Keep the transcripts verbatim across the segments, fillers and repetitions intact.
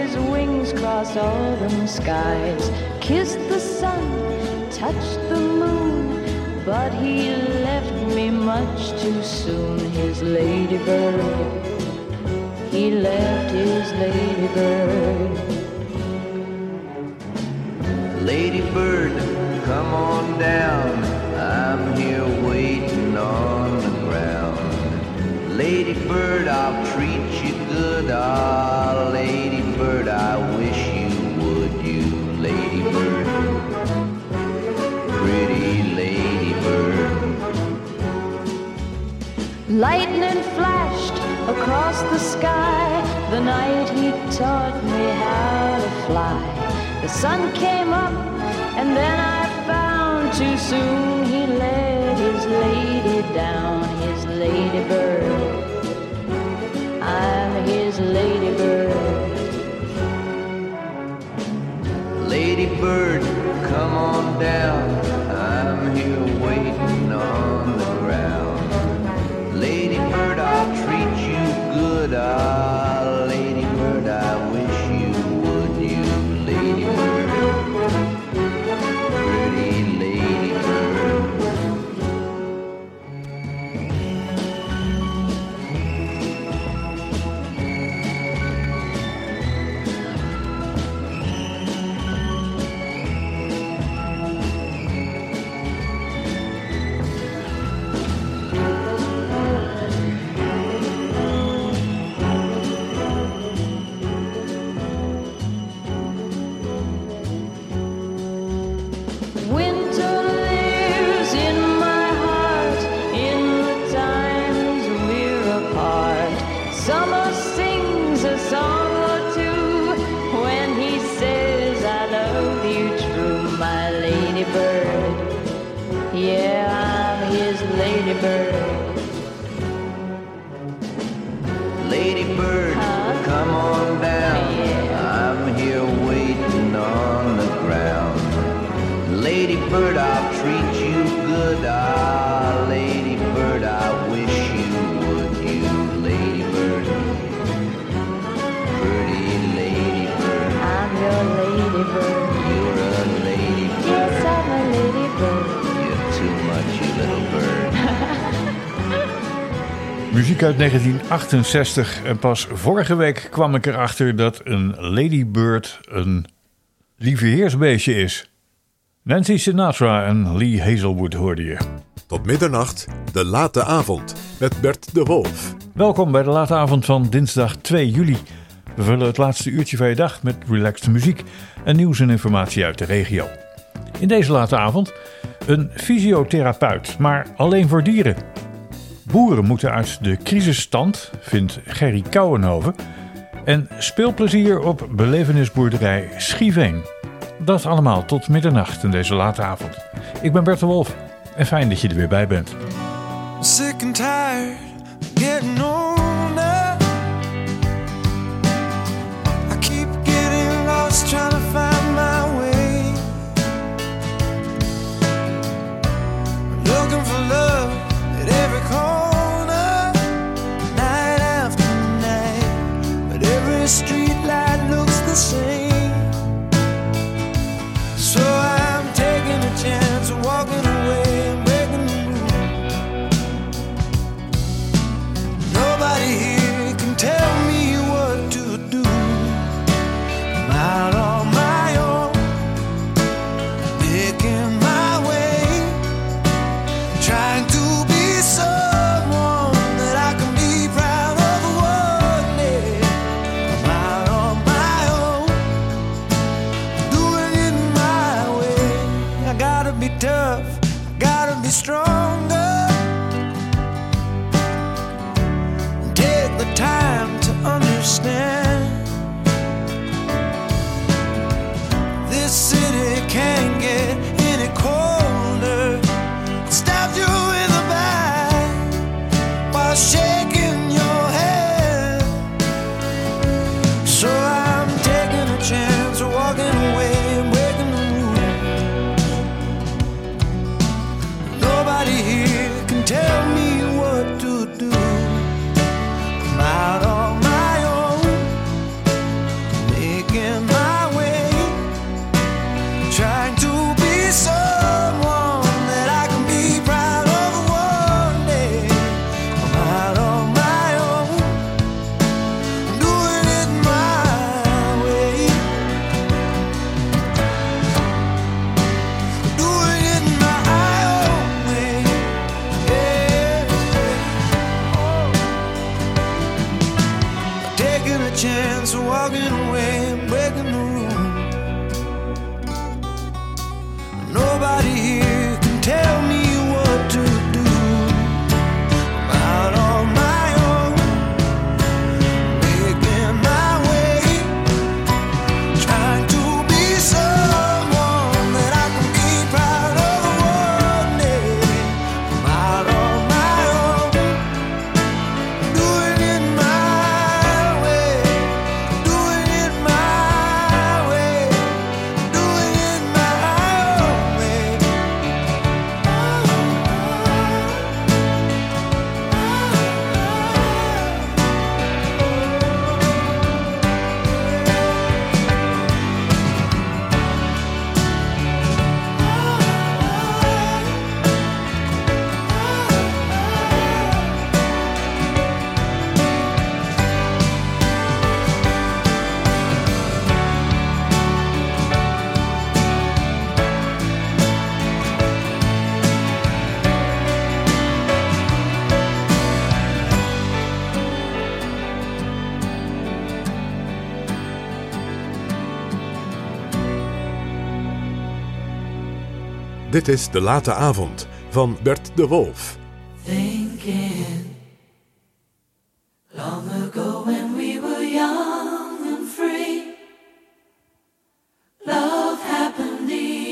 his wings cross autumn skies, kissed the sun, touched the moon, but he left me much too soon. His ladybird, he left his ladybird. Ladybird, come on down, I'm here waiting on the ground. Ladybird, I'll treat you good, ah, ladybird, I wish you would, you ladybird, pretty ladybird. Lightning flashed across the sky the night he taught me how to fly. The sun came up and then I found too soon he let his lady down, his ladybird. I'm his ladybird. Ladybird, come on down, I'm here waiting on the ground. Ladybird, I'll treat you good, ah, ladybird, I wish you would, you ladybird, pretty ladybird. Ladybird, huh? Come on down, yeah. I'm here waiting on the ground. Ladybird, I'll treat you good, ah, ladybird, I wish you would, you ladybird, pretty ladybird. I'm your ladybird. You're a ladybird. Yes, I'm a ladybird. You're too much, you little bird. Muziek uit negentien achtenzestig en pas vorige week kwam ik erachter dat een ladybird een lieveheersbeestje is. Nancy Sinatra en Lee Hazelwood hoorde je. Tot middernacht, de late avond met Bert de Wolf. Welkom bij de late avond van dinsdag twee juli. We vullen het laatste uurtje van je dag met relaxed muziek en nieuws en informatie uit de regio. In deze late avond een fysiotherapeut, maar alleen voor dieren. Boeren moeten uit de crisisstand, vindt Gerry Kouwenhoven. En speelplezier op belevenisboerderij Schieveen. Dat allemaal tot middernacht in deze late avond. Ik ben Bert de Wolf en fijn dat je er weer bij bent. Sick and tired, getting older. I keep getting lost trying to find my way. Looking for love at every corner, night after night, but every street light looks the same. So I'm taking a chance of walking away and breaking the moon. Nobody here Dit is De Late Avond van Bert de Wolf. Thinking long ago when we were young and free, love happened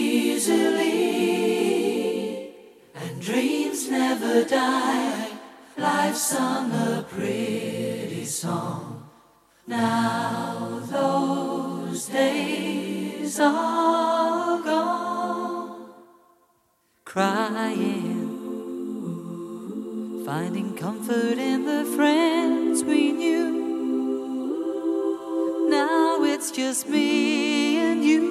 easily, and dreams never die. Life sung a pretty song. Now those days are gone. Crying, finding comfort in the friends we knew. Now it's just me and you,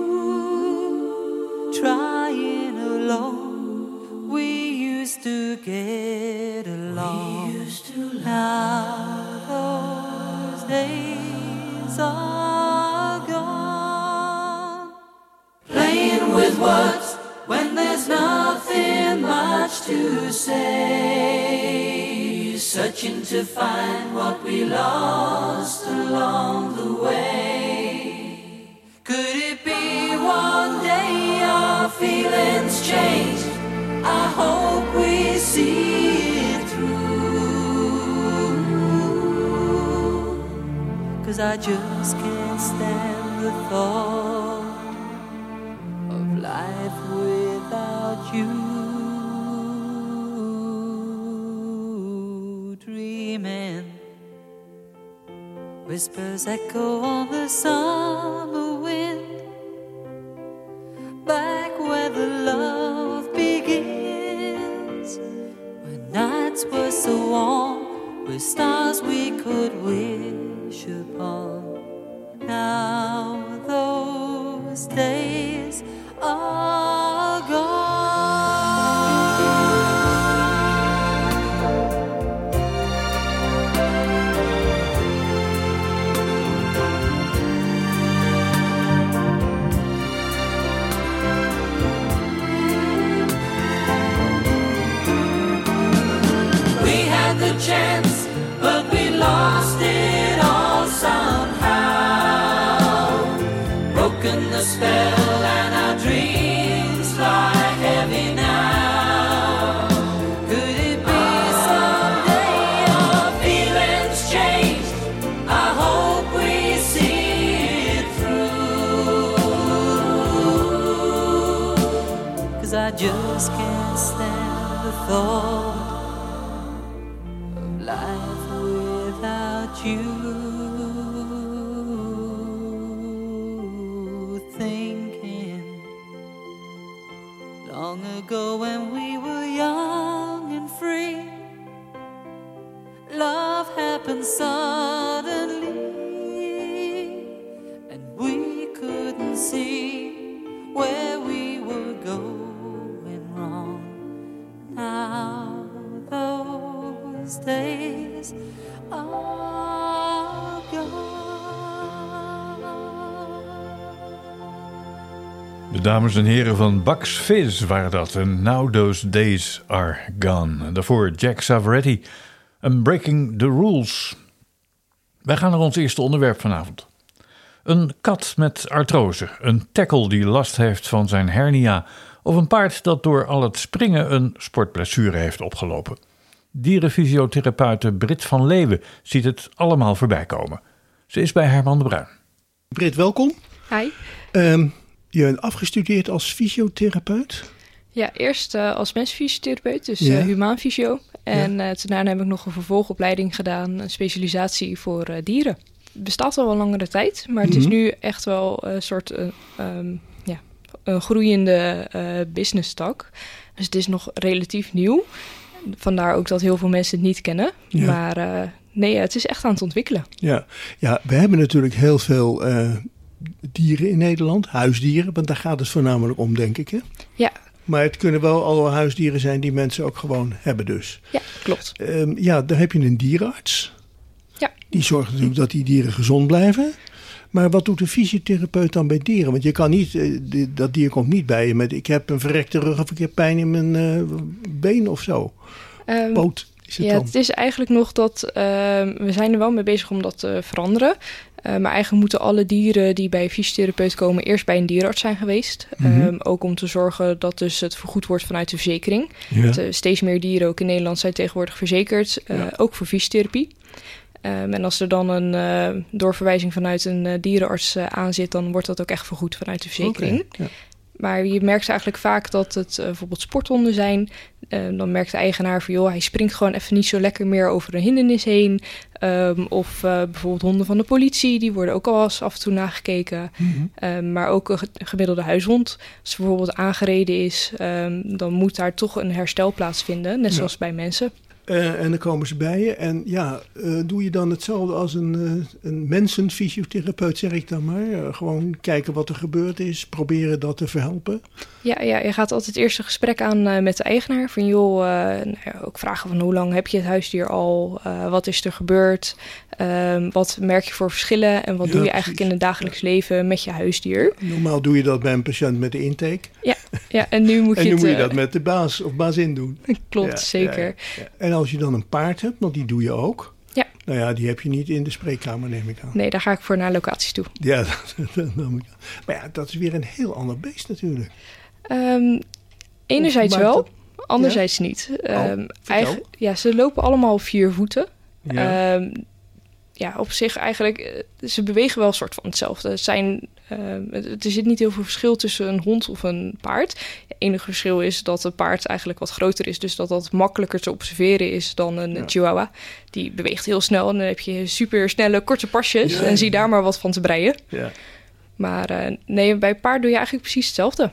trying alone. We used to get along. We used to now those days are gone. Playing with words when there's nothing much to say, searching to find what we lost along the way. Could it be one day our feelings change? I hope we see it through, 'cause I just can't stand the thought of life without you. Dreaming, whispers echo on the summer wind, back where the love begins, when nights were so warm with stars we could wish upon. Now those days are gone. We had the chance, but we lost it all somehow. Broken the spell and our dreams lie heavy now. Could it be someday our feelings change? I hope we see it through, 'cause I just can't stand the thought of life without you. Long ago when we were young and free, love happened suddenly, and we couldn't see where we were going wrong. Now those days are gone. De dames en heren van Bucks Fizz waren dat. En Now Those Days Are Gone. En daarvoor Jack Savoretti en Breaking the Rules. Wij gaan naar ons eerste onderwerp vanavond. Een kat met artrose, een tackle die last heeft van zijn hernia, of een paard dat door al het springen een sportblessure heeft opgelopen. Dierenfysiotherapeute Brit van Leeuwen ziet het allemaal voorbij komen. Ze is bij Herman de Bruin. Brit, welkom. Hi. Um, je bent afgestudeerd als fysiotherapeut? Ja, eerst uh, als mensenfysiotherapeut, dus ja. uh, humaanfysio. En ja. uh, daarna heb ik nog een vervolgopleiding gedaan, een specialisatie voor uh, dieren. Het bestaat al wel langere tijd, maar het mm-hmm. is nu echt wel een soort uh, um, ja, een groeiende uh, business tak. Dus het is nog relatief nieuw. Vandaar ook dat heel veel mensen het niet kennen. Ja. Maar uh, nee, het is echt aan het ontwikkelen. Ja, ja, we hebben natuurlijk heel veel uh, dieren in Nederland, huisdieren. Want daar gaat het voornamelijk om, denk ik, hè? Ja. Maar het kunnen wel alle huisdieren zijn die mensen ook gewoon hebben dus. Ja, klopt. Um, ja, daar heb je een dierenarts. Ja. Die zorgt natuurlijk dat die dieren gezond blijven. Maar wat doet een fysiotherapeut dan bij dieren? Want je kan niet, uh, dat dier komt niet bij je met ik heb een verrekte rug of ik heb pijn in mijn uh, been of zo. Um, Poot is het ja, dan. Het is eigenlijk nog dat, uh, we zijn er wel mee bezig om dat te veranderen. Uh, maar eigenlijk moeten alle dieren die bij een fysiotherapeut komen eerst bij een dierenarts zijn geweest. Mm-hmm. Um, ook om te zorgen dat dus het vergoed wordt vanuit de verzekering. Ja. Want, uh, steeds meer dieren ook in Nederland zijn tegenwoordig verzekerd, uh, Ja. ook voor fysiotherapie. Um, en als er dan een uh, doorverwijzing vanuit een uh, dierenarts uh, aan zit, dan wordt dat ook echt vergoed vanuit de verzekering. Okay, ja. Maar je merkt eigenlijk vaak dat het uh, bijvoorbeeld sporthonden zijn. Uh, dan merkt de eigenaar van, joh, hij springt gewoon even niet zo lekker meer over een hindernis heen. Um, of uh, bijvoorbeeld honden van de politie, die worden ook al eens af en toe nagekeken. Mm-hmm. Um, maar ook een gemiddelde huishond. Als ze bijvoorbeeld aangereden is, um, dan moet daar toch een herstel plaatsvinden. Net zoals ja. bij mensen. Uh, en dan komen ze bij je. En ja, uh, doe je dan hetzelfde als een, uh, een mensenfysiotherapeut, zeg ik dan maar. Uh, gewoon kijken wat er gebeurd is, proberen dat te verhelpen. Ja, ja, je gaat altijd eerst een gesprek aan uh, met de eigenaar. Van joh, uh, nou ja, ook vragen van hoe lang heb je het huisdier al? Uh, wat is er gebeurd? Um, wat merk je voor verschillen? En wat ja, doe je eigenlijk precies. in het dagelijks ja. leven met je huisdier? Normaal doe je dat bij een patiënt met de intake. Ja, ja en nu moet en je nu het, moet je uh, dat met de baas of bazin doen. Klopt, ja, zeker. Ja, ja. En als je dan een paard hebt, want die doe je ook. Ja. Nou ja, die heb je niet in de spreekkamer, neem ik aan. Nee, daar ga ik voor naar locaties toe. Ja, dat, dat neem ik aan. Maar ja, dat is weer een heel ander beest natuurlijk. Um, enerzijds wel, dat, anderzijds ja? niet. Um, oh, eigen, ja, ze lopen allemaal op vier voeten. Ja. Um, ja, op zich eigenlijk, ze bewegen wel een soort van hetzelfde. Het zijn, uh, er zit niet heel veel verschil tussen een hond of een paard. Het enige verschil is dat een paard eigenlijk wat groter is. Dus dat dat makkelijker te observeren is dan een ja. chihuahua. Die beweegt heel snel en dan heb je super snelle korte pasjes. Ja. En zie daar maar wat van te breien. Ja. Maar uh, nee, bij paard doe je eigenlijk precies hetzelfde.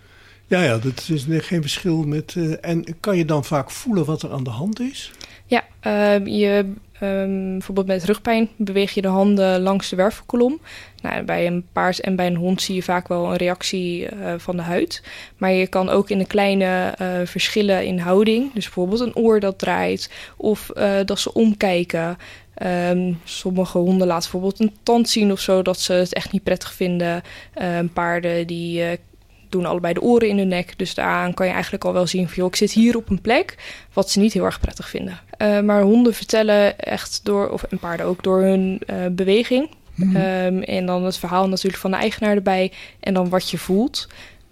Ja, ja, dat is geen verschil met... Uh, en kan je dan vaak voelen wat er aan de hand is? Ja, uh, je... Um, bijvoorbeeld met rugpijn beweeg je de handen langs de wervelkolom. Nou, bij een paard en bij een hond zie je vaak wel een reactie uh, van de huid. Maar je kan ook in de kleine uh, verschillen in houding. Dus bijvoorbeeld een oor dat draait of uh, dat ze omkijken. Um, sommige honden laten bijvoorbeeld een tand zien of zo, dat ze het echt niet prettig vinden. Uh, paarden die... Uh, doen allebei de oren in hun nek. Dus daaraan kan je eigenlijk al wel zien van... joh, ik zit hier op een plek wat ze niet heel erg prettig vinden. Uh, maar honden vertellen echt door... of en paarden ook door hun uh, beweging. Mm-hmm. Um, en dan het verhaal natuurlijk van de eigenaar erbij. En dan wat je voelt.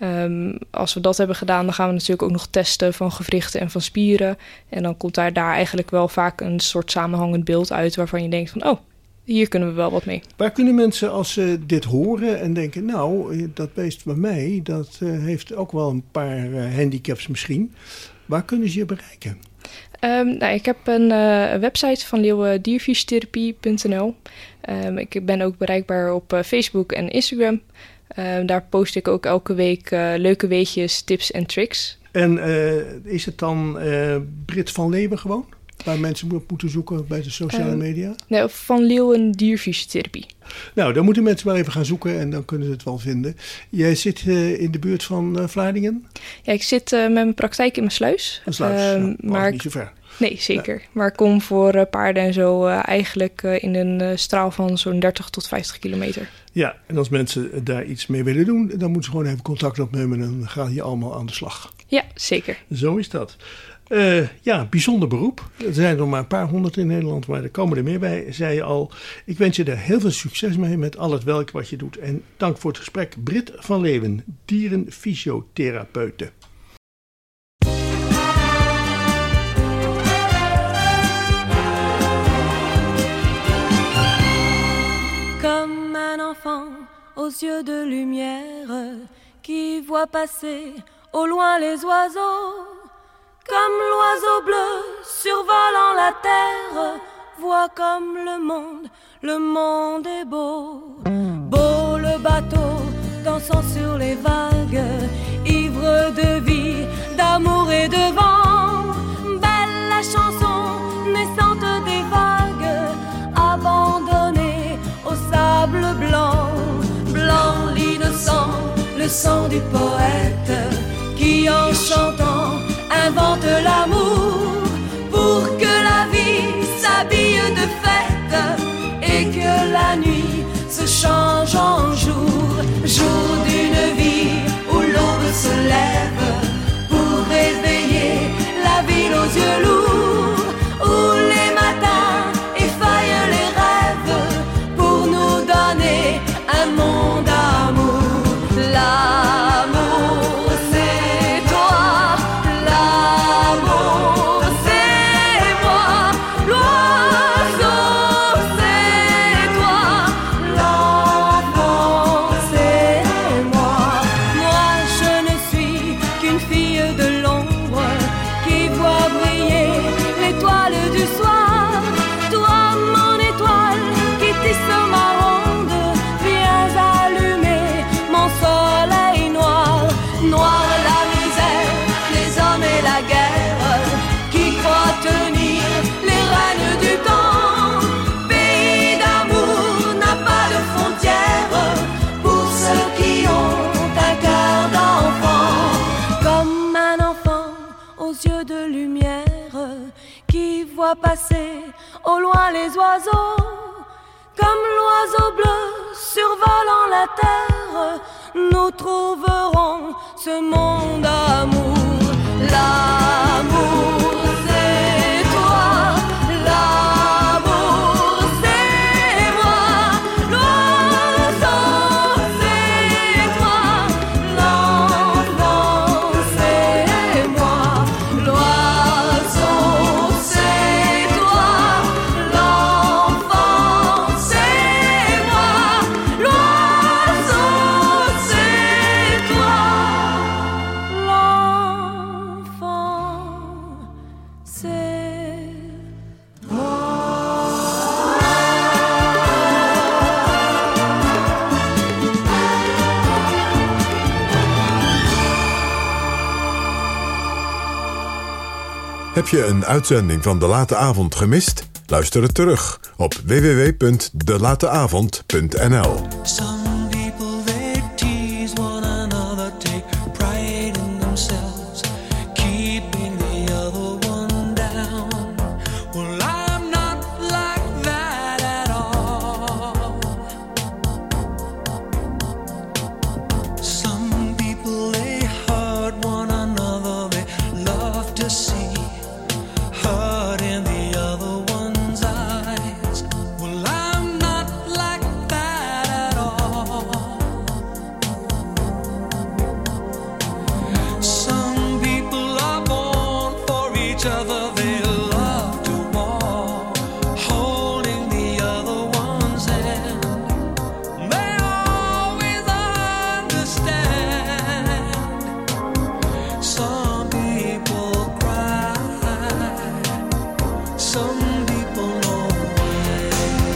Um, als we dat hebben gedaan... dan gaan we natuurlijk ook nog testen van gewrichten en van spieren. En dan komt daar, daar eigenlijk wel vaak een soort samenhangend beeld uit... waarvan je denkt van... oh, hier kunnen we wel wat mee. Waar kunnen mensen als ze dit horen en denken... nou, dat beest bij mij, dat uh, heeft ook wel een paar uh, handicaps misschien. Waar kunnen ze je bereiken? Um, nou, ik heb een uh, website van leeuwen dierfysiotherapie punt n l. Um, ik ben ook bereikbaar op uh, Facebook en Instagram. Um, daar post ik ook elke week uh, leuke weetjes, tips en tricks. En uh, is het dan uh, Brit van Leeuwen gewoon? Waar mensen op moeten zoeken bij de sociale um, media? Nee, Van Leeuwen dierfysiotherapie. Nou, dan moeten mensen maar even gaan zoeken en dan kunnen ze het wel vinden. Jij zit uh, in de buurt van uh, Vlaardingen? Ja, ik zit uh, met mijn praktijk in Maassluis. Maassluis, um, ja, maar niet zo ver. Nee, zeker. Ja. Maar ik kom voor uh, paarden en zo uh, eigenlijk uh, in een uh, straal van zo'n dertig tot vijftig kilometer. Ja, en als mensen daar iets mee willen doen, dan moeten ze gewoon even contact opnemen en dan gaan je allemaal aan de slag. Ja, zeker. Zo is dat. Uh, ja, bijzonder beroep. Er zijn nog maar een paar honderd in Nederland, maar er komen er meer bij, zei je al. Ik wens je er heel veel succes mee met al het werk wat je doet. En dank voor het gesprek. Brit van Leeuwen, dierenfysiotherapeute. Comme un enfant aux yeux de lumière qui voit passer au loin les oiseaux. Comme l'oiseau bleu survolant la terre, vois comme le monde, le monde est beau. Beau le bateau dansant sur les vagues, ivre de vie, d'amour et de vent. Belle la chanson naissante des vagues, abandonnée au sable blanc. Blanc l'innocent, le sang du poète, qui en chantant invente l'amour pour que la vie s'habille de fête et que la nuit se change en jour, jour d'une vie où l'aube se lève pour réveiller la ville aux yeux lourds, où les matins effaillent les rêves pour nous donner passer au loin les oiseaux. Comme l'oiseau bleu survolant la terre, nous trouverons ce monde d'amour. L'amour, c'est toi, l'amour, c'est moi. L'oiseau, c'est toi, l'enfant, c'est moi. L'oiseau, c'est toi, l'enfant, c'est moi. L'oiseau, c'est toi, l'enfant, c'est Heb je een uitzending van De Late Avond gemist? Luister het terug op w w w punt de late avond punt n l. Some people they tease one another, take pride in themselves, keeping the other one down. Well, I'm not like that at all. Some people they hurt one another, they love to see hurt in the other one's eyes. Well, I'm not like that at all. Some people are born for each other, they love to walk, holding the other one's hand. They always understand. Some people cry, some people know why.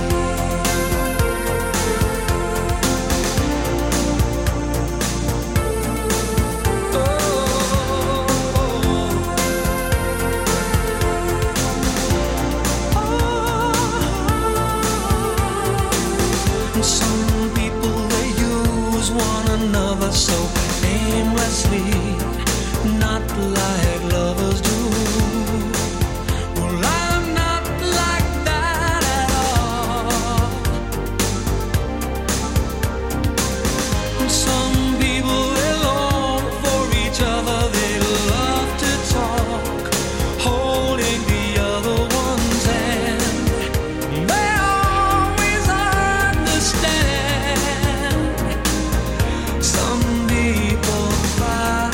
And some people they use one another so aimlessly, not like lovers do. Well, I'm not like that at all. And some people they long for each other, they love to talk, holding the other one's hand. They always understand. Some people cry,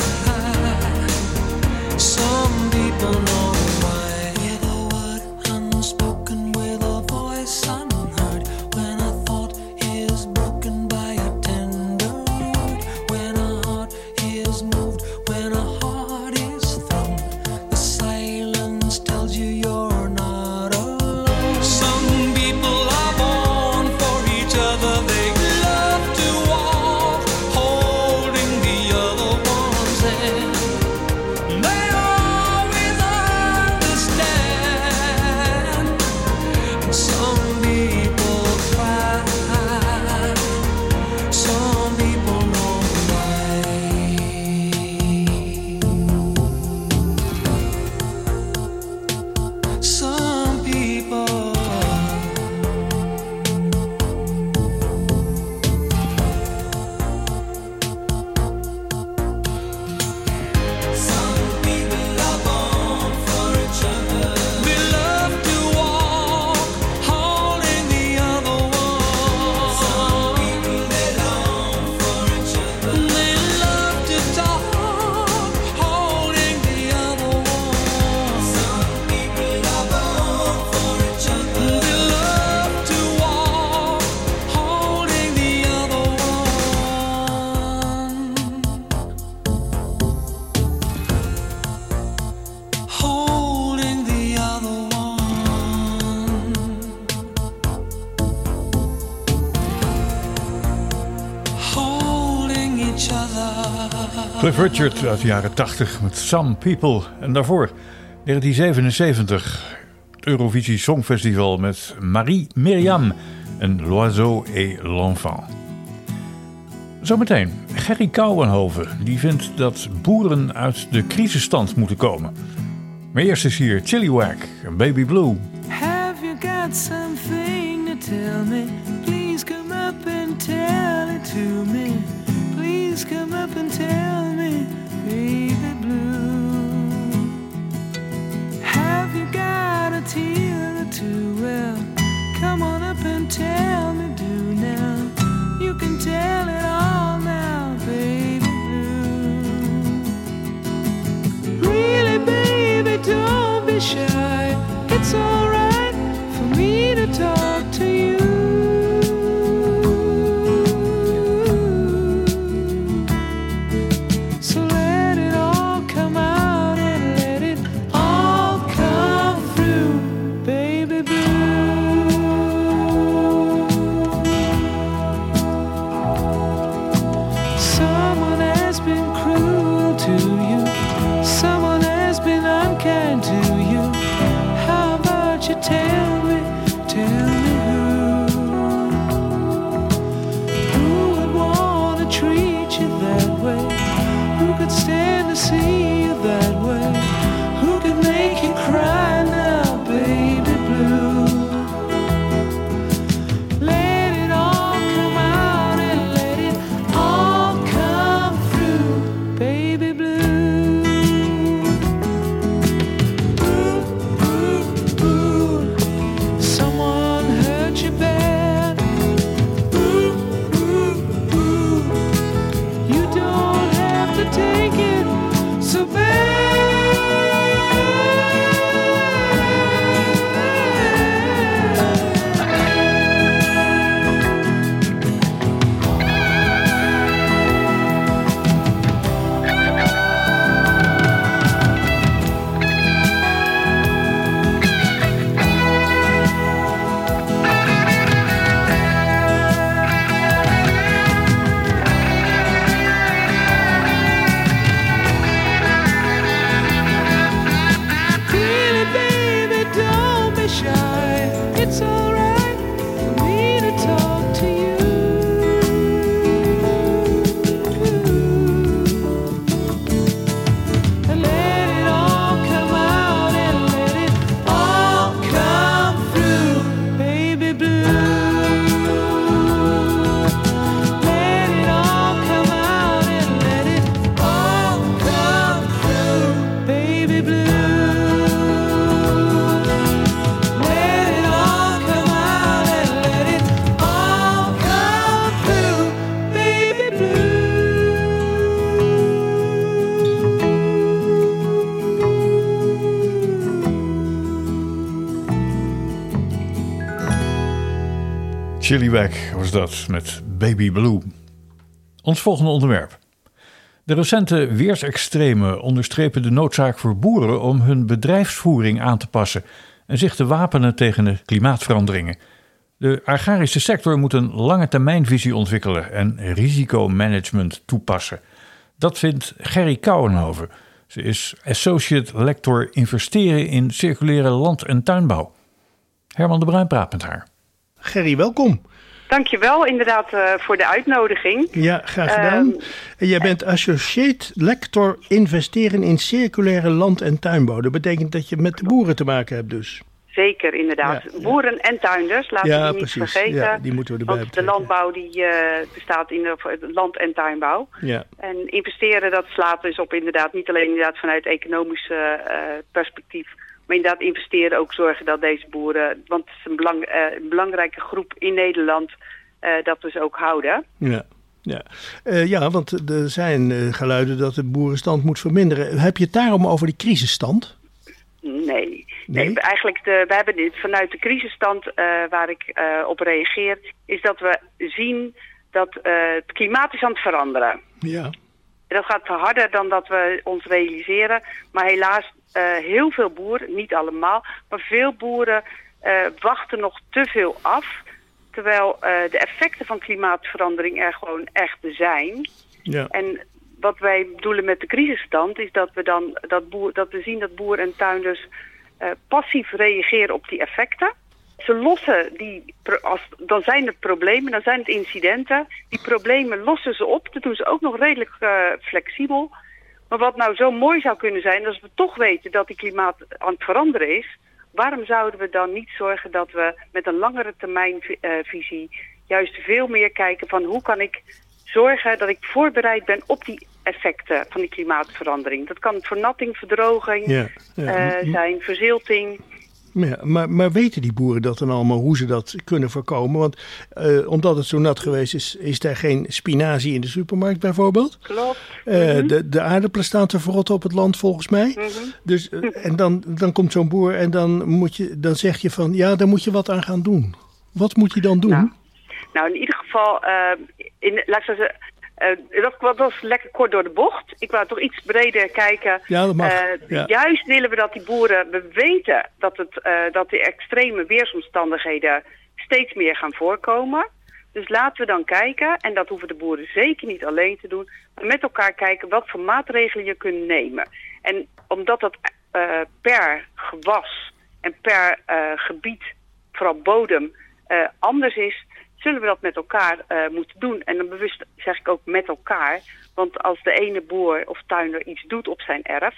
some people know why. With a word unspoken, with a voice unheard, when a thought is broken by a tender word, when a heart is moved, when a heart is thrown, the silence tells you you're not alone. Some people are born for each other, they love to walk, holding the other one's hand. They always understand. Some people cry, some people know why. Some people. Some people are born for each other. They love to walk, holding the other one. Some people they long for each other. They love to talk, holding the other one. Some people are born for each other. They love to walk, holding the other one. Holding the other one. Holding each other. Cliff Richard uit de jaren tachtig met Some People. En daarvoor negentien zevenenzeventig het Eurovisie Songfestival met Marie Myriam en L'Oiseau et l'Enfant. Zometeen Gerry Kouwenhoven, die vindt dat boeren uit de crisisstand moeten komen. Maar eerst is hier Chilliwack en Baby Blue. Have you got something to tell me? Please come up and tell it to me. Please come up and tell me, baby blue. Have you got a tear or two? Well, come on up and tell me, do now. You can tell it all now, baby blue. Really, baby, don't be shy. It's alright for me to talk to you. So let it all come out and let it all come through, baby blue. Someone has been cruel to you. Someone has been unkind to you. How about you tell me, tell me who? Who would wanna treat you that way? Who could stand to see you that way? Who could make you cry now, baby blue? Let it all come out and let it all come through, baby blue. Ooh, ooh, ooh. Someone hurt you bad. Ooh, ooh, ooh. You don't have to take it so bad. Really, baby, don't be shy. It's alright for me to talk to you. And let it all come out and let it all come through, baby blue. Let it all come out and let it all come through, baby blue. Let it all come out and let it all come through, baby blue. Chilliwack was dat met Baby Blue. Ons volgende onderwerp. De recente weersextremen onderstrepen de noodzaak voor boeren om hun bedrijfsvoering aan te passen en zich te wapenen tegen de klimaatveranderingen. De agrarische sector moet een lange termijnvisie ontwikkelen en risicomanagement toepassen. Dat vindt Gerry Kouwenhoven. Ze is associate lector investeren in circulaire land- en tuinbouw. Herman de Bruin praat met haar. Gerry, welkom. Dankjewel inderdaad uh, voor de uitnodiging. Ja, graag gedaan. Ehm, En jij bent associate lector investeren in circulaire land- en tuinbouw. Dat betekent dat je met de boeren te maken hebt dus. Zeker, inderdaad. Ja, ja. Boeren en tuinders, laten Ja, we die niet precies. vergeten. Ja, die moeten we erbij Want de betrekken. landbouw die uh, bestaat in de land- en tuinbouw. Ja, En investeren, dat slaat dus op inderdaad niet alleen inderdaad vanuit economisch uh, perspectief, maar inderdaad investeren ook zorgen dat deze boeren, want het is een, belang, uh, een belangrijke groep in Nederland, uh, dat dus ook houden. ja. Ja, uh, ja want er zijn uh, geluiden dat de boerenstand moet verminderen. Heb je het daarom over die crisisstand? Nee. nee, Nee? eigenlijk de, we hebben dit vanuit de crisisstand uh, waar ik uh, op reageer, is dat we zien dat uh, het klimaat is aan het veranderen. Ja. Dat gaat harder dan dat we ons realiseren. Maar helaas, uh, heel veel boeren, niet allemaal, maar veel boeren uh, wachten nog te veel af. Terwijl uh, de effecten van klimaatverandering er gewoon echt zijn. Ja. En wat wij bedoelen met de crisisstand is dat we dan dat, boer, dat we zien dat boeren en tuinders uh, passief reageren op die effecten. Ze lossen die, als, dan zijn het problemen, dan zijn het incidenten. Die problemen lossen ze op, dat doen ze ook nog redelijk uh, flexibel. Maar wat nou zo mooi zou kunnen zijn, als we toch weten dat die klimaat aan het veranderen is, waarom zouden we dan niet zorgen dat we met een langere termijn uh, visie juist veel meer kijken van hoe kan ik zorgen dat ik voorbereid ben op die effecten van die klimaatverandering. Dat kan vernatting, verdroging Ja, ja. uh, zijn, verzilting. Ja, maar, maar weten die boeren dat dan allemaal, hoe ze dat kunnen voorkomen? Want uh, omdat het zo nat geweest is, is daar geen spinazie in de supermarkt bijvoorbeeld. Klopt. Uh, mm-hmm. de, de aardappelen staan te verrotten op het land volgens mij. Mm-hmm. Dus, uh, en dan, dan komt zo'n boer en dan, moet je, dan zeg je van, ja, daar moet je wat aan gaan doen. Wat moet hij dan doen? Nou, nou in ieder geval, uh, in, laat ik zeggen, uh, dat was lekker kort door de bocht. Ik wou toch iets breder kijken. Ja, dat mag. Uh, ja. Juist willen we dat die boeren, we weten dat, het, uh, dat die extreme weersomstandigheden steeds meer gaan voorkomen. Dus laten we dan kijken, en dat hoeven de boeren zeker niet alleen te doen, maar met elkaar kijken wat voor maatregelen je kunt nemen. En omdat dat uh, per gewas en per uh, gebied, vooral bodem, uh, anders is, zullen we dat met elkaar uh, moeten doen. En dan bewust zeg ik ook met elkaar. Want als de ene boer of tuinder iets doet op zijn erf,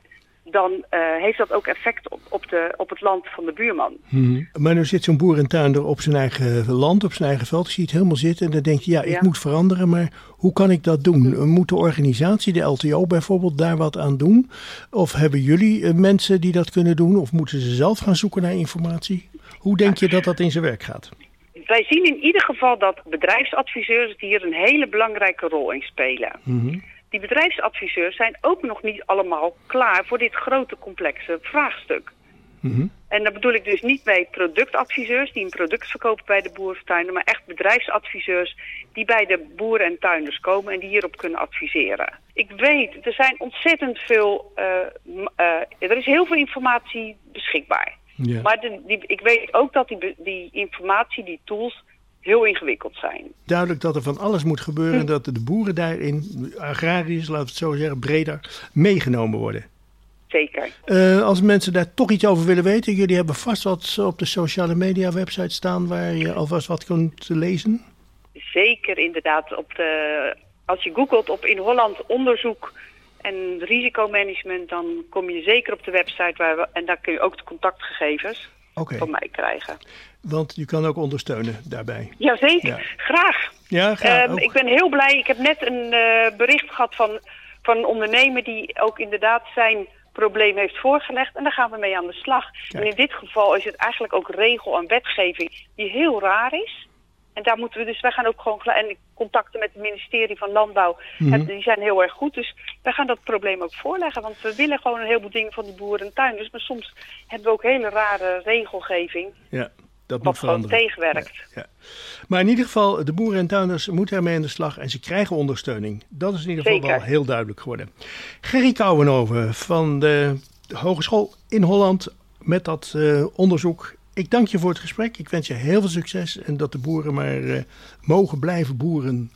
dan uh, heeft dat ook effect op, op, de, op het land van de buurman. Hmm. Maar nu zit zo'n boer en tuinder op zijn eigen land, op zijn eigen veld. Je ziet het helemaal zitten en dan denk je, ja, ik Ja. moet veranderen. Maar hoe kan ik dat doen? Moet de organisatie, de L T O bijvoorbeeld, daar wat aan doen? Of hebben jullie uh, mensen die dat kunnen doen? Of moeten ze zelf gaan zoeken naar informatie? Hoe denk je dat dat in zijn werk gaat? Wij zien in ieder geval dat bedrijfsadviseurs hier een hele belangrijke rol in spelen. Mm-hmm. Die bedrijfsadviseurs zijn ook nog niet allemaal klaar voor dit grote complexe vraagstuk. Mm-hmm. En daar bedoel ik dus niet mee productadviseurs die een product verkopen bij de boer of tuinder, maar echt bedrijfsadviseurs die bij de boeren en tuinders komen en die hierop kunnen adviseren. Ik weet, er zijn ontzettend veel, uh, uh, er is heel veel informatie beschikbaar. Ja. Maar de, die, ik weet ook dat die, die informatie, die tools, heel ingewikkeld zijn. Duidelijk dat er van alles moet gebeuren en dat de boeren daarin, agrariërs, laten we het zo zeggen, breder, meegenomen worden. Zeker. Uh, als mensen daar toch iets over willen weten, jullie hebben vast wat op de sociale media website staan waar je alvast wat kunt lezen? Zeker, inderdaad. Op de, als je googelt op in Holland onderzoek en risicomanagement, dan kom je zeker op de website waar we, en daar kun je ook de contactgegevens okay. van mij krijgen. Want je kan ook ondersteunen daarbij. Jazeker, Ja. graag. Ja, graag. Um, ik ben heel blij. Ik heb net een uh, bericht gehad van, van een ondernemer die ook inderdaad zijn probleem heeft voorgelegd. En daar gaan we mee aan de slag. Kijk. En in dit geval is het eigenlijk ook regel en wetgeving die heel raar is. En daar moeten we dus, wij gaan ook gewoon, en contacten met het ministerie van Landbouw, Mm-hmm. die zijn heel erg goed. Dus wij gaan dat probleem ook voorleggen. Want we willen gewoon een heleboel dingen van die boeren en tuinders. Maar soms hebben we ook hele rare regelgeving. Ja, dat wat moet gewoon veranderen. tegenwerkt. Ja, ja. Maar in ieder geval, de boeren en tuinders moeten ermee aan de slag en ze krijgen ondersteuning. Dat is in ieder geval Zeker. wel heel duidelijk geworden. Gerry Kouwenhoven van de Hogeschool in Holland met dat uh, onderzoek. Ik dank je voor het gesprek. Ik wens je heel veel succes en dat de boeren maar uh, mogen blijven boeren.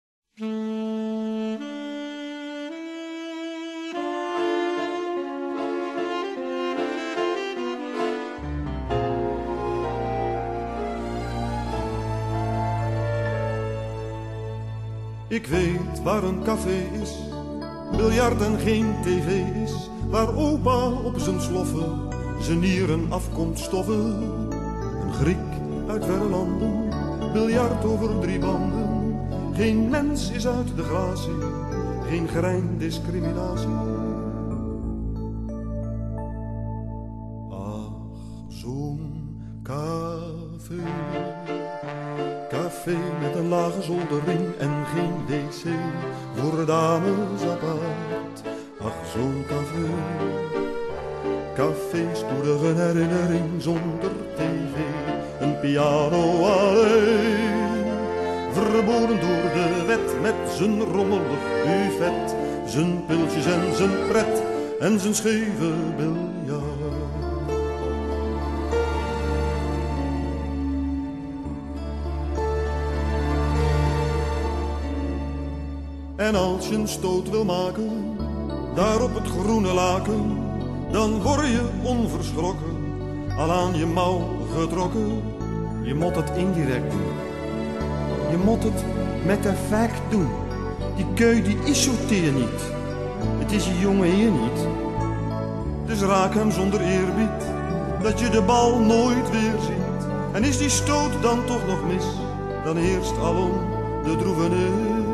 Ik weet waar een café is, biljart en geen tv is, waar opa op zijn sloffen zijn nieren afkomt stoffen. Een Griek uit verre landen, biljart over drie banden. Geen mens is uit de gratie, geen grein discriminatie. Ach, zo'n café. Café met een lage zoldering en geen wc voor dames apart. Ach, zo'n café. Café, spoedige herinnering zonder tv. Een piano alleen. Verboden door de wet met zijn rommelig buffet. Zijn piltjes en zijn pret en zijn scheve biljart. En als je een stoot wil maken, daar op het groene laken, dan word je onverschrokken, al aan je mouw getrokken. Je moet het indirect doen. Je moet het met effect doen. Die keu die is zo teer niet. het is je jonge heer niet. Dus raak hem zonder eerbied, dat je de bal nooit weer ziet. En is die stoot dan toch nog mis, dan heerst alom de droevenis.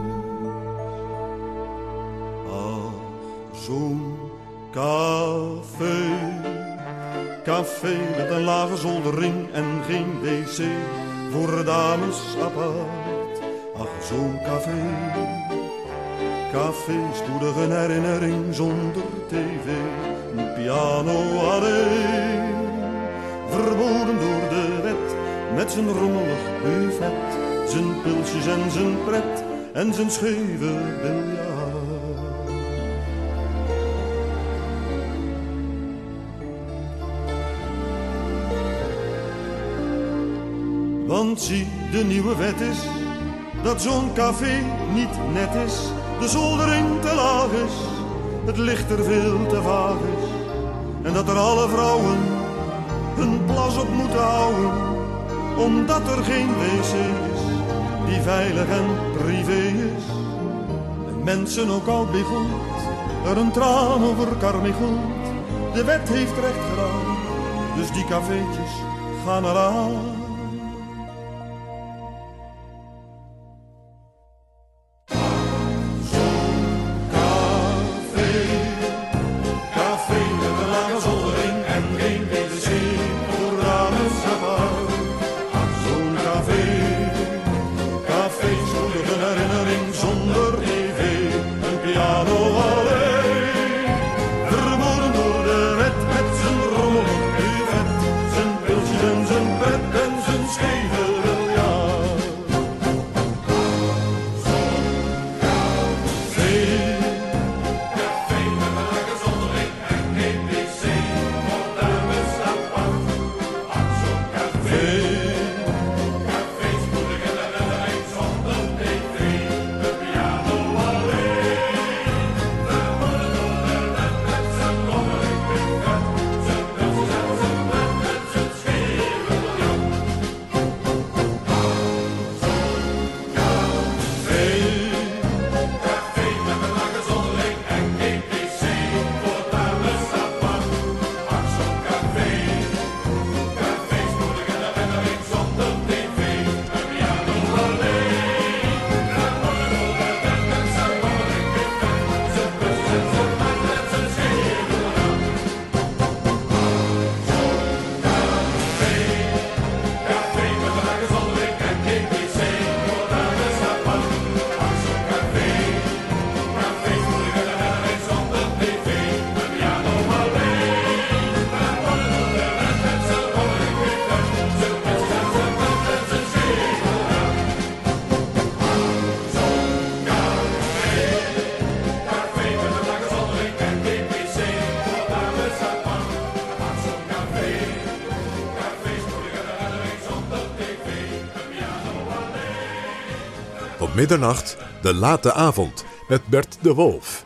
Ach, zo'n café, café met een lage zoldering en geen wc voor dames apart. Ach, zo'n café, café, stoedige herinnering zonder tv, een piano alleen, verboden door de wet, met zijn rommelig buffet, zijn pilsjes en zijn pret en zijn scheve biljart. Want zie, de nieuwe wet is dat zo'n café niet net is, de zoldering te laag is, het licht er veel te vaag is, en dat er alle vrouwen hun plas op moeten houden, omdat er geen wc is die veilig en privé is. En mensen ook al bigelt, er een traan over karmichelt, de wet heeft recht gedaan, dus die cafeetjes gaan eraan. Op middernacht, de late avond, met Bert de Wolf.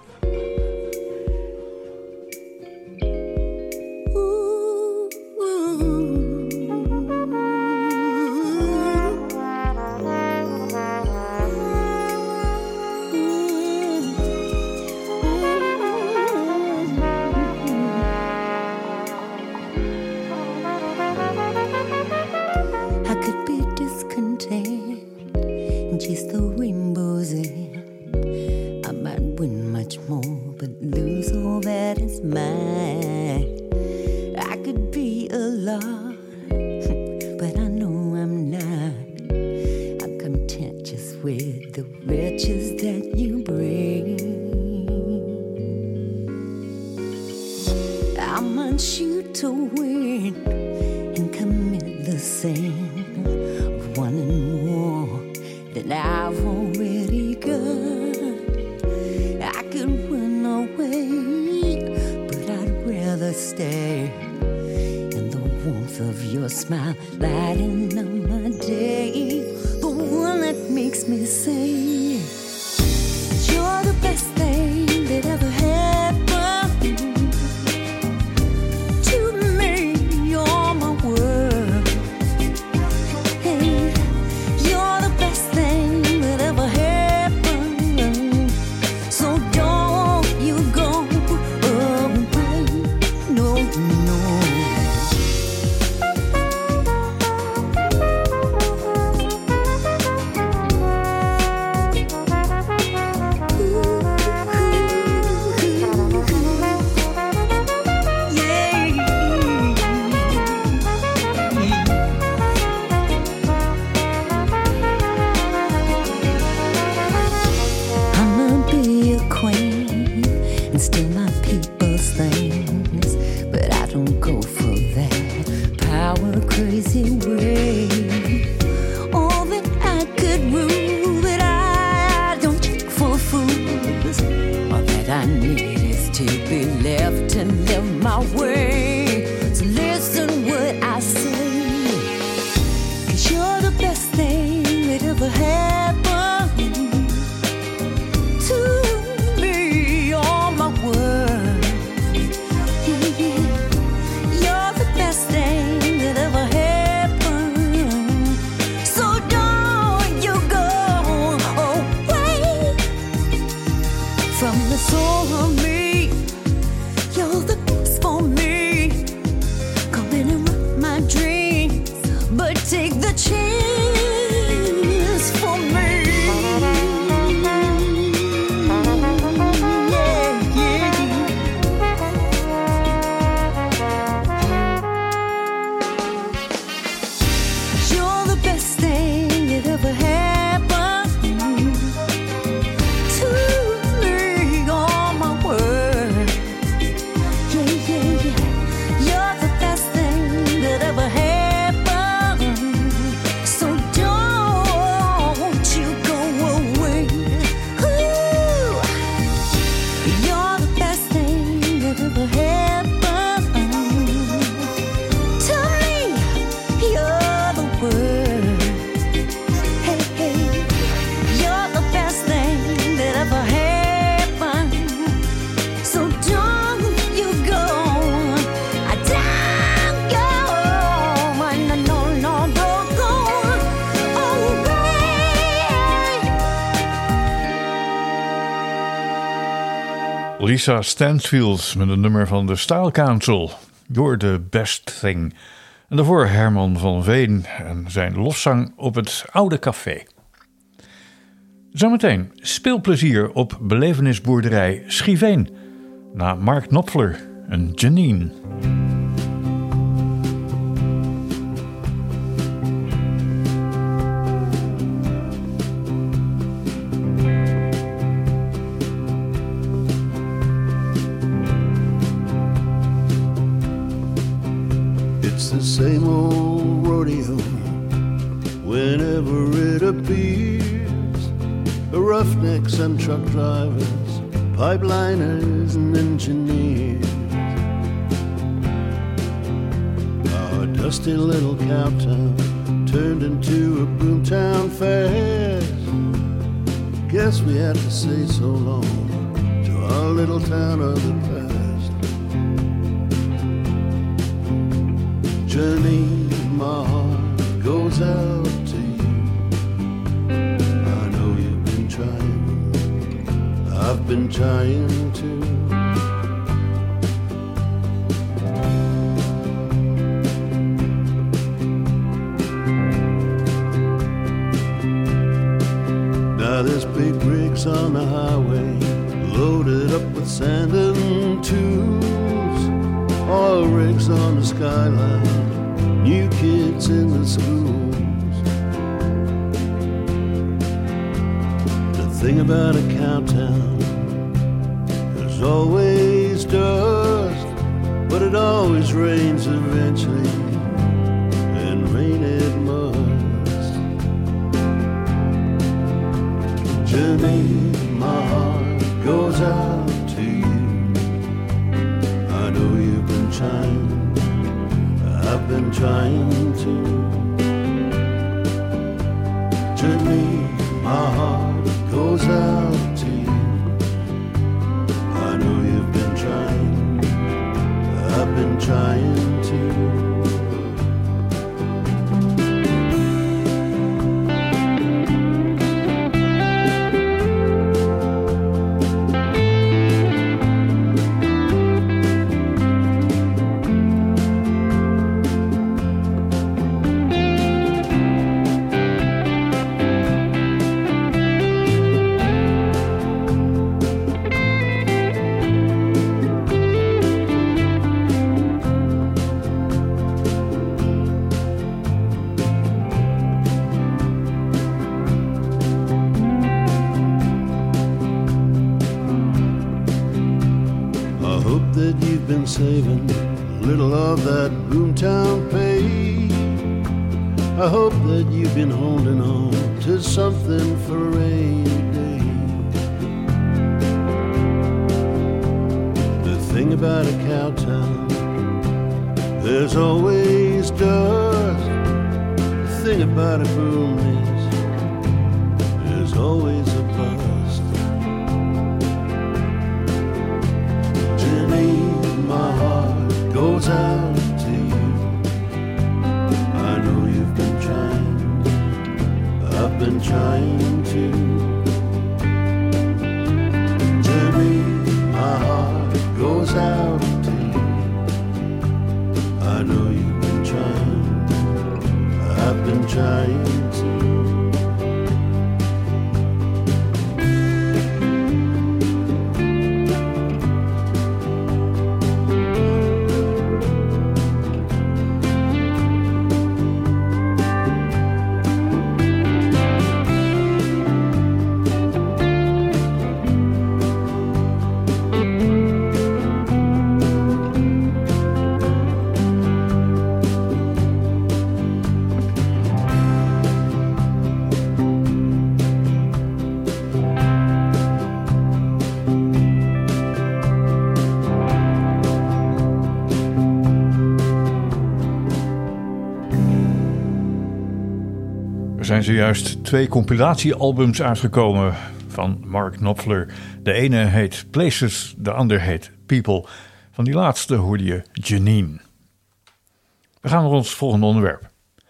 You from the soul of me. You're the best for me. Come in and rock my dreams, but take the chance for me. Lisa Stansfield met een nummer van de Style Council, You're the Best Thing. En daarvoor Herman van Veen en zijn lofzang op het Oude Café. Zometeen speelplezier op belevenisboerderij Schiveen. Na Mark Knopfler en Janine. Same old rodeo whenever it appears. Roughnecks and truck drivers, pipeliners and engineers. Our dusty little cowtown turned into a boomtown fast. Guess we had to say so long to our little town of the past. Janine, my heart goes out to you. I know you've been trying, I've been trying to. Now there's big rigs on the highway, loaded up with sand and tools. Oil rigs on the skyline, new kids in the schools. The thing about a cowtown, there's always dust, but it always rains eventually, and rain it must. Janine, my heart goes out to you. I know you've been trying, I've been trying to. Janine, my heart goes out to you. I know you've been trying, I've been trying to. Saving a little of that boomtown pay. I hope that you've been holding on to something for a rainy day. The thing about a cowtown, there's always dust. The thing about a boom is, there's always a bust. Janine, my heart goes out to you. I know you've been trying, I've been trying to. Janine, zijn zojuist twee compilatiealbums uitgekomen van Mark Knopfler. De ene heet Places, de ander heet People. Van die laatste hoorde je Janine. We gaan naar ons volgende onderwerp.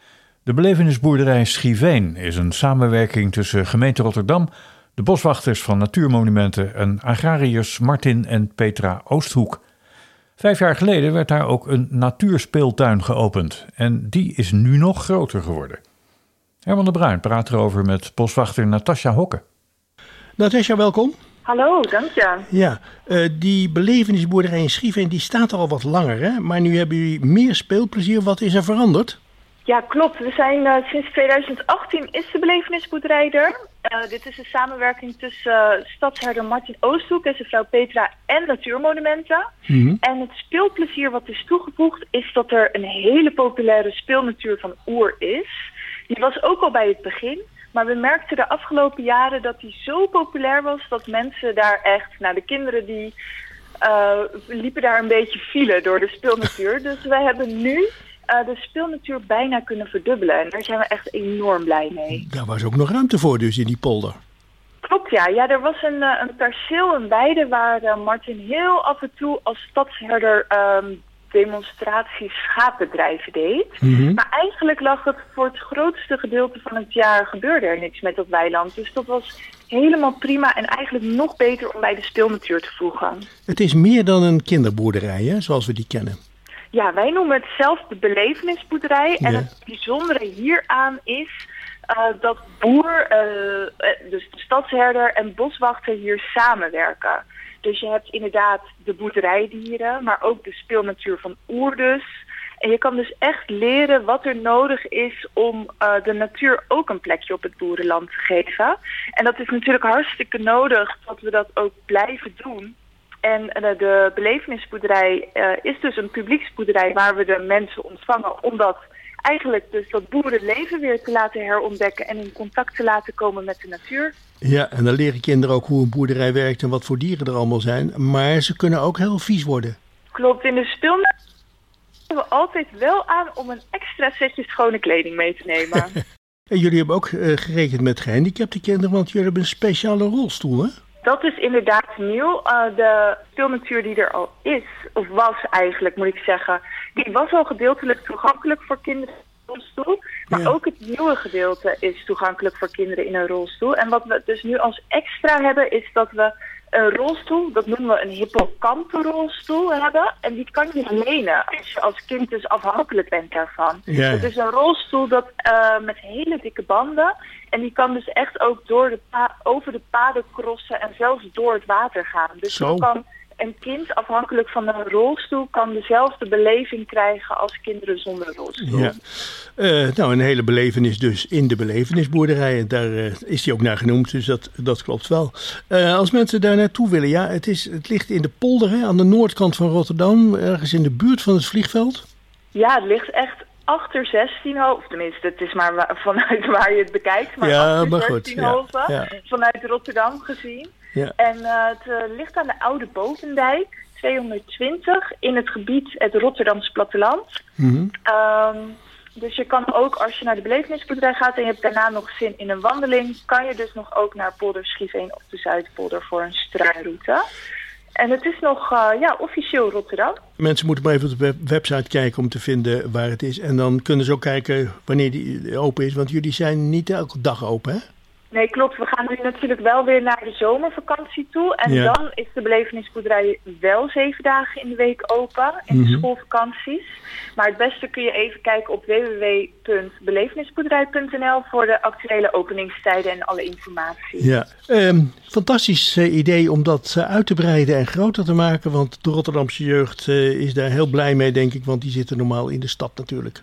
De belevenisboerderij Schiveen is een samenwerking tussen gemeente Rotterdam, de boswachters van Natuurmonumenten en agrariërs Martin en Petra Oosthoek. Vijf jaar geleden werd daar ook een natuurspeeltuin geopend en die is nu nog groter geworden. Herman de Bruin praat erover met boswachter Natasja Hokke. Natasja, welkom. Hallo, dank je. Ja, uh, die belevenisboerderij in Schiveen die staat er al wat langer, hè? Maar nu hebben jullie meer speelplezier. Wat is er veranderd? Ja, klopt. We zijn uh, sinds twintig achttien is de belevenisboerderij er. Uh, dit is een samenwerking tussen uh, stadsherder Martin Oosthoek en zijn vrouw Petra en Natuurmonumenten. Mm-hmm. En het speelplezier wat is toegevoegd is dat er een hele populaire speelnatuur van oer is. Die was ook al bij het begin. Maar we merkten de afgelopen jaren dat die zo populair was dat mensen daar echt, nou de kinderen die uh, liepen daar een beetje file door de speelnatuur. Dus wij hebben nu uh, de speelnatuur bijna kunnen verdubbelen en daar zijn we echt enorm blij mee. Daar was ook nog ruimte voor dus in die polder. Klopt, ja. Ja, er was een, uh, een perceel, een weide waar uh, Martin heel af en toe als stadsherder um, demonstraties schaapbedrijven deed. Mm-hmm. Maar eigenlijk lag het voor het grootste gedeelte van het jaar gebeurde er niks met dat weiland. Dus dat was helemaal prima en eigenlijk nog beter om bij de speelnatuur te voegen. Het is meer dan een kinderboerderij, hè, zoals we die kennen. Ja, wij noemen het zelf de belevenisboerderij. Ja. En het bijzondere hieraan is uh, dat boer, uh, dus de stadsherder en boswachter hier samenwerken. Dus je hebt inderdaad de boerderijdieren, maar ook de speelnatuur van oer dus. En je kan dus echt leren wat er nodig is om uh, de natuur ook een plekje op het boerenland te geven. En dat is natuurlijk hartstikke nodig dat we dat ook blijven doen. En uh, de belevenisboerderij uh, is dus een publieksboerderij waar we de mensen ontvangen om dat eigenlijk dus dat boerenleven weer te laten herontdekken en in contact te laten komen met de natuur. Ja, en dan leren kinderen ook hoe een boerderij werkt en wat voor dieren er allemaal zijn. Maar ze kunnen ook heel vies worden. Klopt, in de speelnatuur hebben we altijd wel aan om een extra setje schone kleding mee te nemen. En jullie hebben ook uh, gerekend met gehandicapte kinderen, want jullie hebben een speciale rolstoel, hè? Dat is inderdaad nieuw. Uh, de speelnatuur die er al is, of was eigenlijk moet ik zeggen, die was al gedeeltelijk toegankelijk voor kinderen in een rolstoel. Maar ja. Ook het nieuwe gedeelte is toegankelijk voor kinderen in een rolstoel. En wat we dus nu als extra hebben is dat we een rolstoel, dat noemen we een hippocampelrolstoel hebben. En die kan je lenen als je als kind dus afhankelijk bent daarvan. Ja. Het is een rolstoel dat uh, met hele dikke banden. En die kan dus echt ook door de pa- over de paden crossen en zelfs door het water gaan. Dus dan kan een kind afhankelijk van een rolstoel kan dezelfde beleving krijgen als kinderen zonder rolstoel. Ja. Uh, nou, een hele belevenis dus in de belevenisboerderij. En daar uh, is die ook naar genoemd, dus dat, dat klopt wel. Uh, als mensen daar naartoe willen, ja, het, is, het ligt in de polder, hè, aan de noordkant van Rotterdam, ergens in de buurt van het vliegveld. Ja, het ligt echt achter zestienhoven, of tenminste, het is maar wa- vanuit waar je het bekijkt, maar ja, achter maar goed, zestienhoven, ja, ja. Vanuit Rotterdam gezien. Ja. En uh, het uh, ligt aan de Oude Botendijk, tweehonderdtwintig, in het gebied het Rotterdamse platteland. Mm-hmm. Um, dus je kan ook, als je naar de belevenisboerderij gaat en je hebt daarna nog zin in een wandeling, kan je dus nog ook naar Polder Schiveen of de Zuidpolder voor een struinroute. En het is nog uh, ja, officieel Rotterdam. Mensen moeten maar even op de web- website kijken om te vinden waar het is. En dan kunnen ze ook kijken wanneer die open is. Want jullie zijn niet elke dag open, hè? Nee, klopt. We gaan nu natuurlijk wel weer naar de zomervakantie toe. En ja. Dan is de belevenisboerderij wel zeven dagen in de week open in Mm-hmm. de schoolvakanties. Maar het beste kun je even kijken op w w w punt belevenisboerderij punt n l voor de actuele openingstijden en alle informatie. Ja, um, fantastisch uh, idee om dat uh, uit te breiden en groter te maken. Want de Rotterdamse jeugd uh, is daar heel blij mee, denk ik. Want die zitten normaal in de stad natuurlijk.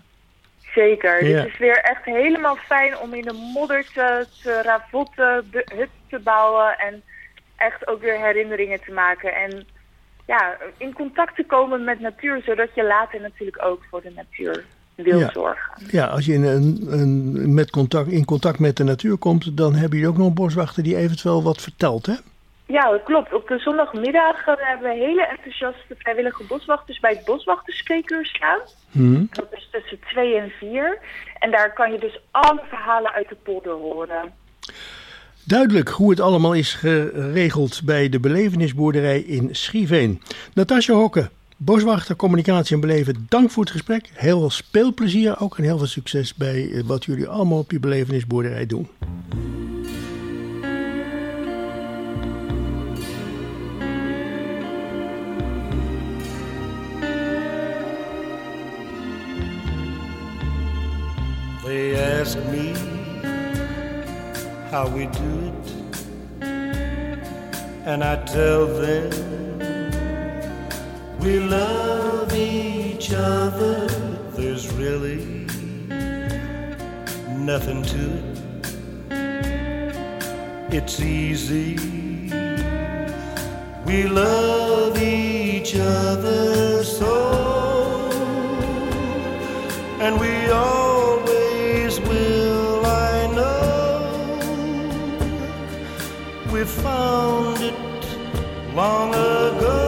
Zeker. Ja. Het is weer echt helemaal fijn om in de modder te, te ravotten, de hut te bouwen en echt ook weer herinneringen te maken. En ja, in contact te komen met natuur, zodat je later natuurlijk ook voor de natuur wil ja. zorgen. Ja, als je in, een, een, met contact, in contact met de natuur komt, dan hebben jullie ook nog een boswachter die eventueel wat vertelt, hè? Ja, dat klopt. Op de zondagmiddag hebben we hele enthousiaste vrijwillige boswachters bij het boswachterspreekuur staan. Hmm. Dat is tussen twee en vier. En daar kan je dus alle verhalen uit de polder horen. Duidelijk hoe het allemaal is geregeld bij de belevenisboerderij in Schieveen. Natasja Hokke, boswachter, communicatie en beleven, dank voor het gesprek. Heel veel speelplezier ook en heel veel succes bij wat jullie allemaal op die belevenisboerderij doen. They ask me how we do it, and I tell them we love each other. There's really nothing to it. It's easy. We love each other so, and we always will, I know. We found it long ago,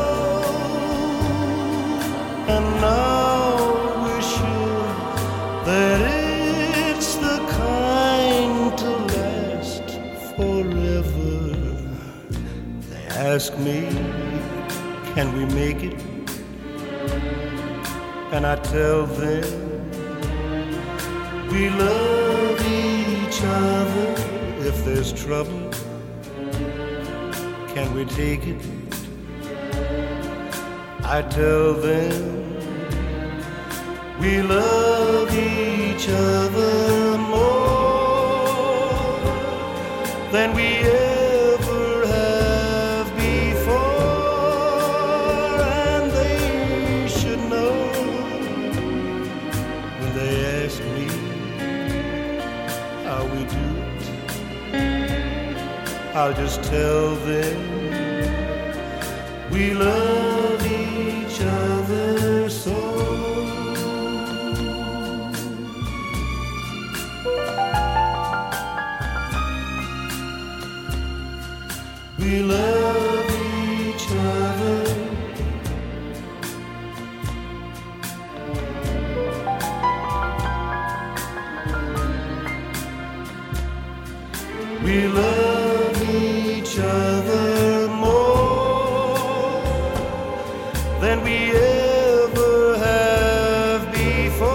and now we're sure that it's the kind to last forever. They ask me, can we make it? And I tell them we love each other. If there's trouble, can we take it? I tell them we love each other more than we ever have before, and they should know when they ask me how we do it. I'll just tell them we love each other so. We love each other. We love each other more than we ever have before,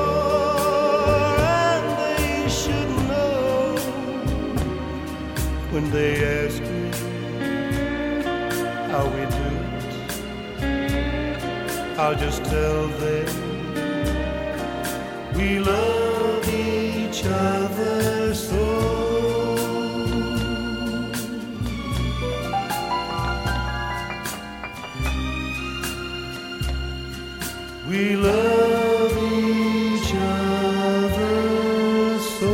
and they should know when they ask me how we do it. I'll just tell them we love each other so. We love each other so.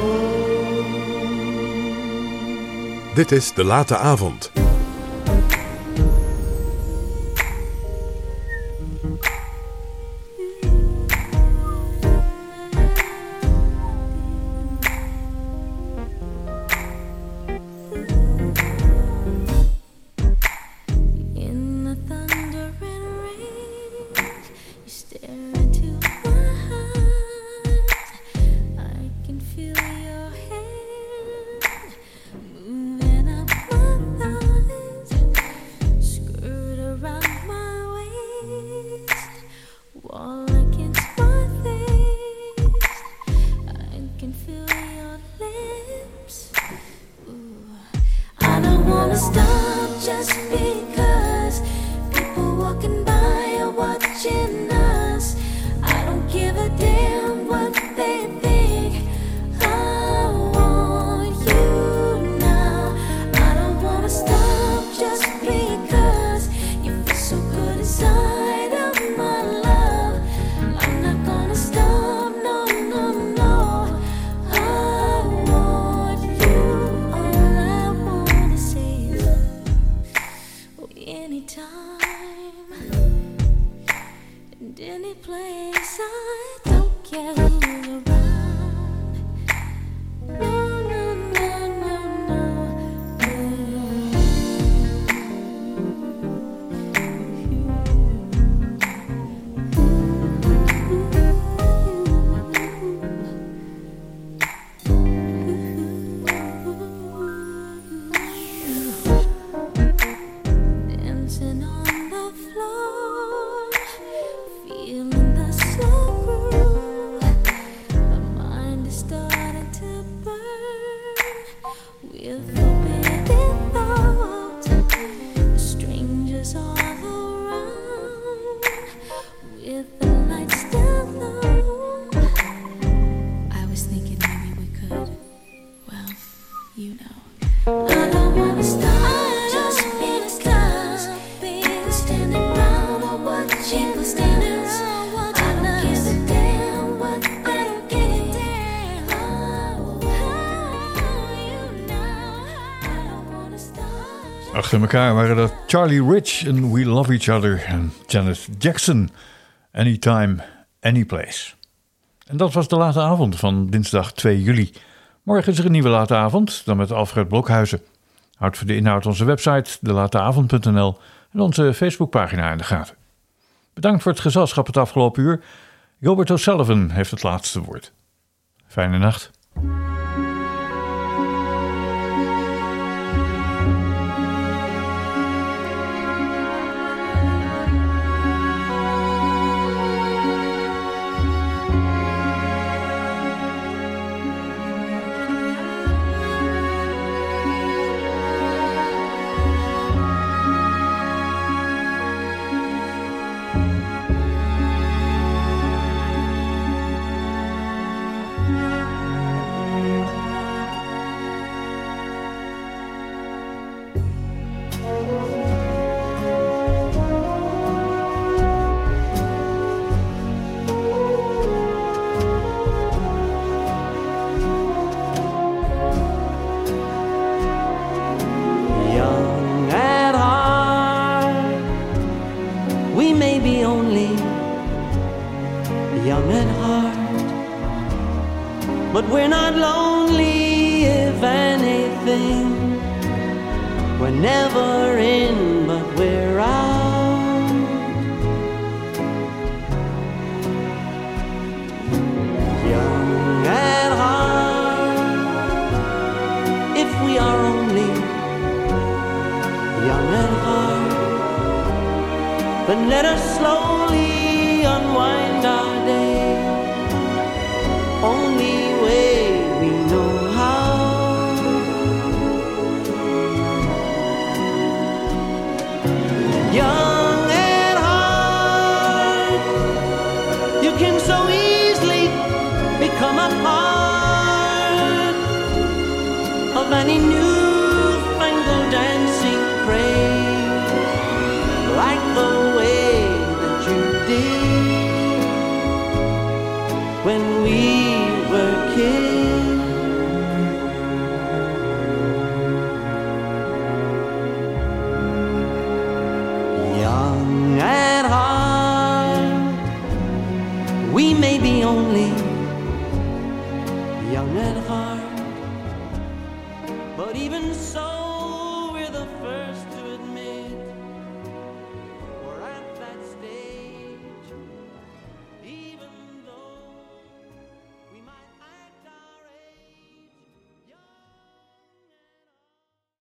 Dit is De Late Avond. Achter elkaar waren dat Charlie Rich en We Love Each Other en Janet Jackson, Anytime, Anyplace. En dat was de late avond van dinsdag twee juli. Morgen is er een nieuwe late avond, dan met Alfred Blokhuizen. Houd voor de inhoud onze website de late avond punt n l en onze Facebookpagina in de gaten. Bedankt voor het gezelschap het afgelopen uur. Gilbert O'Sullivan heeft het laatste woord. Fijne nacht. Young at heart, we may be only young at heart, but we're not lonely, if anything. We're never in, but we're out. Young at heart, if we are only young at heart, then let us slowly unwind our day, only way we know how. Young at heart, you can so easily become a part of any newfangled dancing craze, like the way that you did when we were kids. Young at heart, we may be only young at heart, but even so